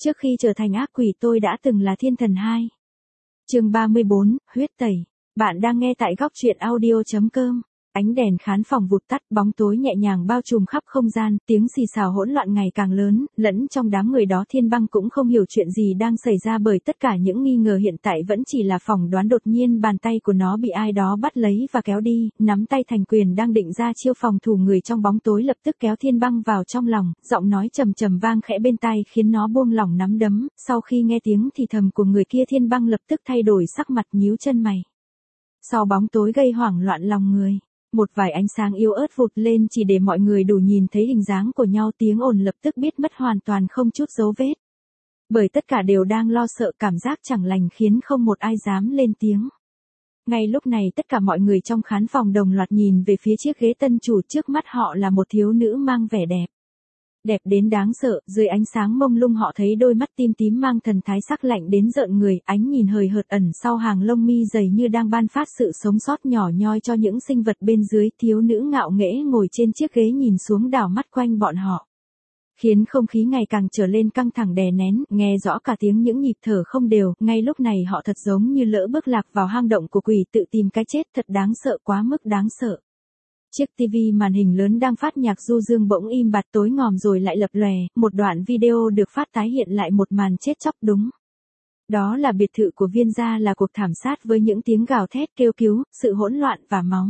Trước khi trở thành ác quỷ tôi đã từng là thiên thần 2. Chương 34, huyết tẩy. Bạn đang nghe tại góc truyện audio.com. Ánh đèn khán phòng vụt tắt, bóng tối nhẹ nhàng bao trùm khắp không gian, tiếng xì xào hỗn loạn ngày càng lớn, lẫn trong đám người đó Thiên Băng cũng không hiểu chuyện gì đang xảy ra bởi tất cả những nghi ngờ hiện tại vẫn chỉ là phỏng đoán. Đột nhiên bàn tay của nó bị ai đó bắt lấy và kéo đi, nắm tay thành quyền đang định ra chiêu phòng thủ người trong bóng tối lập tức kéo Thiên Băng vào trong lòng, giọng nói trầm trầm vang khẽ bên tai khiến nó buông lỏng nắm đấm. Sau khi nghe tiếng thì thầm của người kia, Thiên Băng lập tức thay đổi sắc mặt, nhíu chân mày. Sau bóng tối gây hoảng loạn lòng người, một vài ánh sáng yếu ớt vụt lên chỉ để mọi người đủ nhìn thấy hình dáng của nhau, tiếng ồn lập tức biết mất hoàn toàn không chút dấu vết. Bởi tất cả đều đang lo sợ, cảm giác chẳng lành khiến không một ai dám lên tiếng. Ngay lúc này tất cả mọi người trong khán phòng đồng loạt nhìn về phía chiếc ghế tân chủ, trước mắt họ là một thiếu nữ mang vẻ đẹp. Đẹp đến đáng sợ, dưới ánh sáng mông lung họ thấy đôi mắt tim tím mang thần thái sắc lạnh đến rợn người, ánh nhìn hời hợt ẩn sau hàng lông mi dày như đang ban phát sự sống sót nhỏ nhoi cho những sinh vật bên dưới. Thiếu nữ ngạo nghễ ngồi trên chiếc ghế nhìn xuống đảo mắt quanh bọn họ, khiến không khí ngày càng trở lên căng thẳng đè nén, nghe rõ cả tiếng những nhịp thở không đều. Ngay lúc này họ thật giống như lỡ bước lạc vào hang động của quỷ, tự tìm cái chết, thật đáng sợ, quá mức đáng sợ. Chiếc TV màn hình lớn đang phát nhạc du dương bỗng im bặt, tối ngòm rồi lại lập lòe, một đoạn video được phát tái hiện lại một màn chết chóc đúng. Đó là biệt thự của Viên gia, là cuộc thảm sát với những tiếng gào thét kêu cứu, sự hỗn loạn và máu.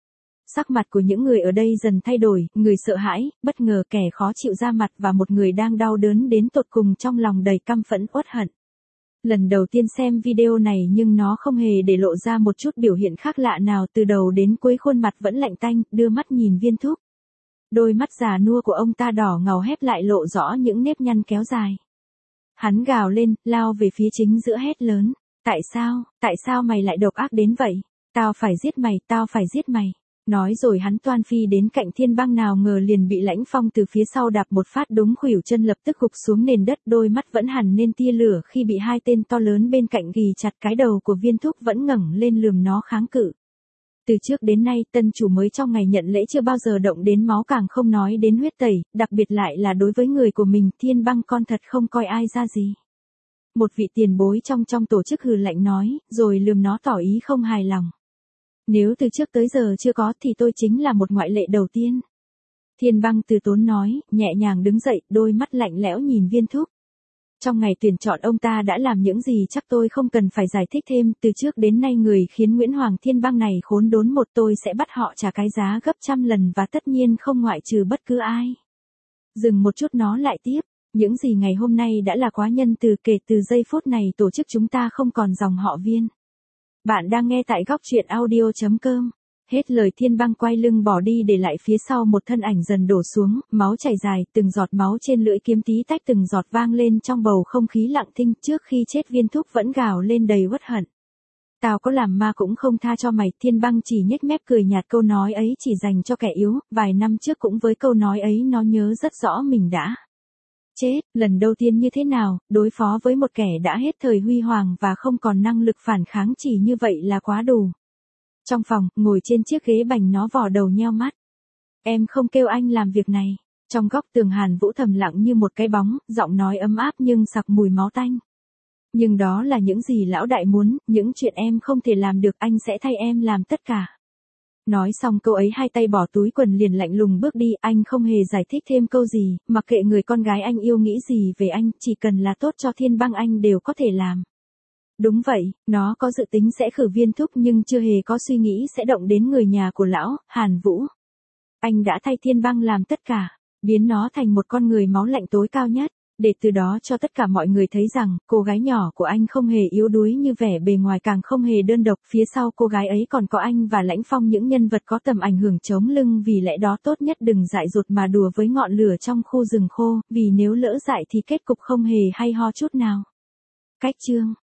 Sắc mặt của những người ở đây dần thay đổi, người sợ hãi, bất ngờ, kẻ khó chịu ra mặt và một người đang đau đớn đến tột cùng, trong lòng đầy căm phẫn uất hận. Lần đầu tiên xem video này nhưng nó không hề để lộ ra một chút biểu hiện khác lạ nào, từ đầu đến cuối khuôn mặt vẫn lạnh tanh, đưa mắt nhìn Viên Thúc. Đôi mắt già nua của ông ta đỏ ngầu hép lại, lộ rõ những nếp nhăn kéo dài. Hắn gào lên, lao về phía chính giữa hét lớn. Tại sao mày lại độc ác đến vậy? Tao phải giết mày. Nói rồi hắn toan phi đến cạnh Thiên Băng, nào ngờ liền bị Lãnh Phong từ phía sau đạp một phát đúng khuỷu chân, lập tức gục xuống nền đất, đôi mắt vẫn hằn lên tia lửa khi bị hai tên to lớn bên cạnh ghì chặt. Cái đầu của Viên Thúc vẫn ngẩng lên lườm nó kháng cự. Từ trước đến nay tân chủ mới trong ngày nhận lễ chưa bao giờ động đến máu, càng không nói đến huyết tẩy, đặc biệt lại là đối với người của mình. Thiên Băng con thật không coi ai ra gì. Một vị tiền bối trong tổ chức hừ lạnh nói, rồi lườm nó tỏ ý không hài lòng. Nếu từ trước tới giờ chưa có thì tôi chính là một ngoại lệ đầu tiên. Thiên Băng từ tốn nói, nhẹ nhàng đứng dậy, đôi mắt lạnh lẽo nhìn Viên Thúc. Trong ngày tuyển chọn ông ta đã làm những gì chắc tôi không cần phải giải thích thêm, từ trước đến nay người khiến Nguyễn Hoàng Thiên Băng này khốn đốn một, tôi sẽ bắt họ trả cái giá gấp trăm lần, và tất nhiên không ngoại trừ bất cứ ai. Dừng một chút nó lại tiếp, những gì ngày hôm nay đã là quá nhân từ, kể từ giây phút này tổ chức chúng ta không còn dòng họ Viên. Bạn đang nghe tại góc truyện audio.com. Hết lời Thiên Băng quay lưng bỏ đi, để lại phía sau một thân ảnh dần đổ xuống, máu chảy dài, từng giọt máu trên lưỡi kiếm tí tách từng giọt vang lên trong bầu không khí lặng thinh. Trước khi chết Viên Thúc vẫn gào lên đầy uất hận. Tao có làm ma cũng không tha cho mày. Thiên Băng chỉ nhếch mép cười nhạt, câu nói ấy chỉ dành cho kẻ yếu, vài năm trước cũng với câu nói ấy nó nhớ rất rõ mình đã chết, lần đầu tiên như thế nào, đối phó với một kẻ đã hết thời huy hoàng và không còn năng lực phản kháng chỉ như vậy là quá đủ. Trong phòng, ngồi trên chiếc ghế bành, nó vò đầu nheo mắt. Em không kêu anh làm việc này. Trong góc tường Hàn Vũ thầm lặng như một cái bóng, giọng nói ấm áp nhưng sặc mùi máu tanh. Nhưng đó là những gì lão đại muốn, những chuyện em không thể làm được, anh sẽ thay em làm tất cả. Nói xong câu ấy, hai tay bỏ túi quần liền lạnh lùng bước đi, anh không hề giải thích thêm câu gì, mặc kệ người con gái anh yêu nghĩ gì về anh, chỉ cần là tốt cho Thiên Băng anh đều có thể làm. Đúng vậy, nó có dự tính sẽ khử Viên Thúc nhưng chưa hề có suy nghĩ sẽ động đến người nhà của lão, Hàn Vũ. Anh đã thay Thiên Băng làm tất cả, biến nó thành một con người máu lạnh tối cao nhất, để từ đó cho tất cả mọi người thấy rằng, cô gái nhỏ của anh không hề yếu đuối như vẻ bề ngoài, càng không hề đơn độc, phía sau cô gái ấy còn có anh và Lãnh Phong, những nhân vật có tầm ảnh hưởng chống lưng. Vì lẽ đó tốt nhất đừng dại dột mà đùa với ngọn lửa trong khu rừng khô, vì nếu lỡ dại thì kết cục không hề hay ho chút nào. Cách chương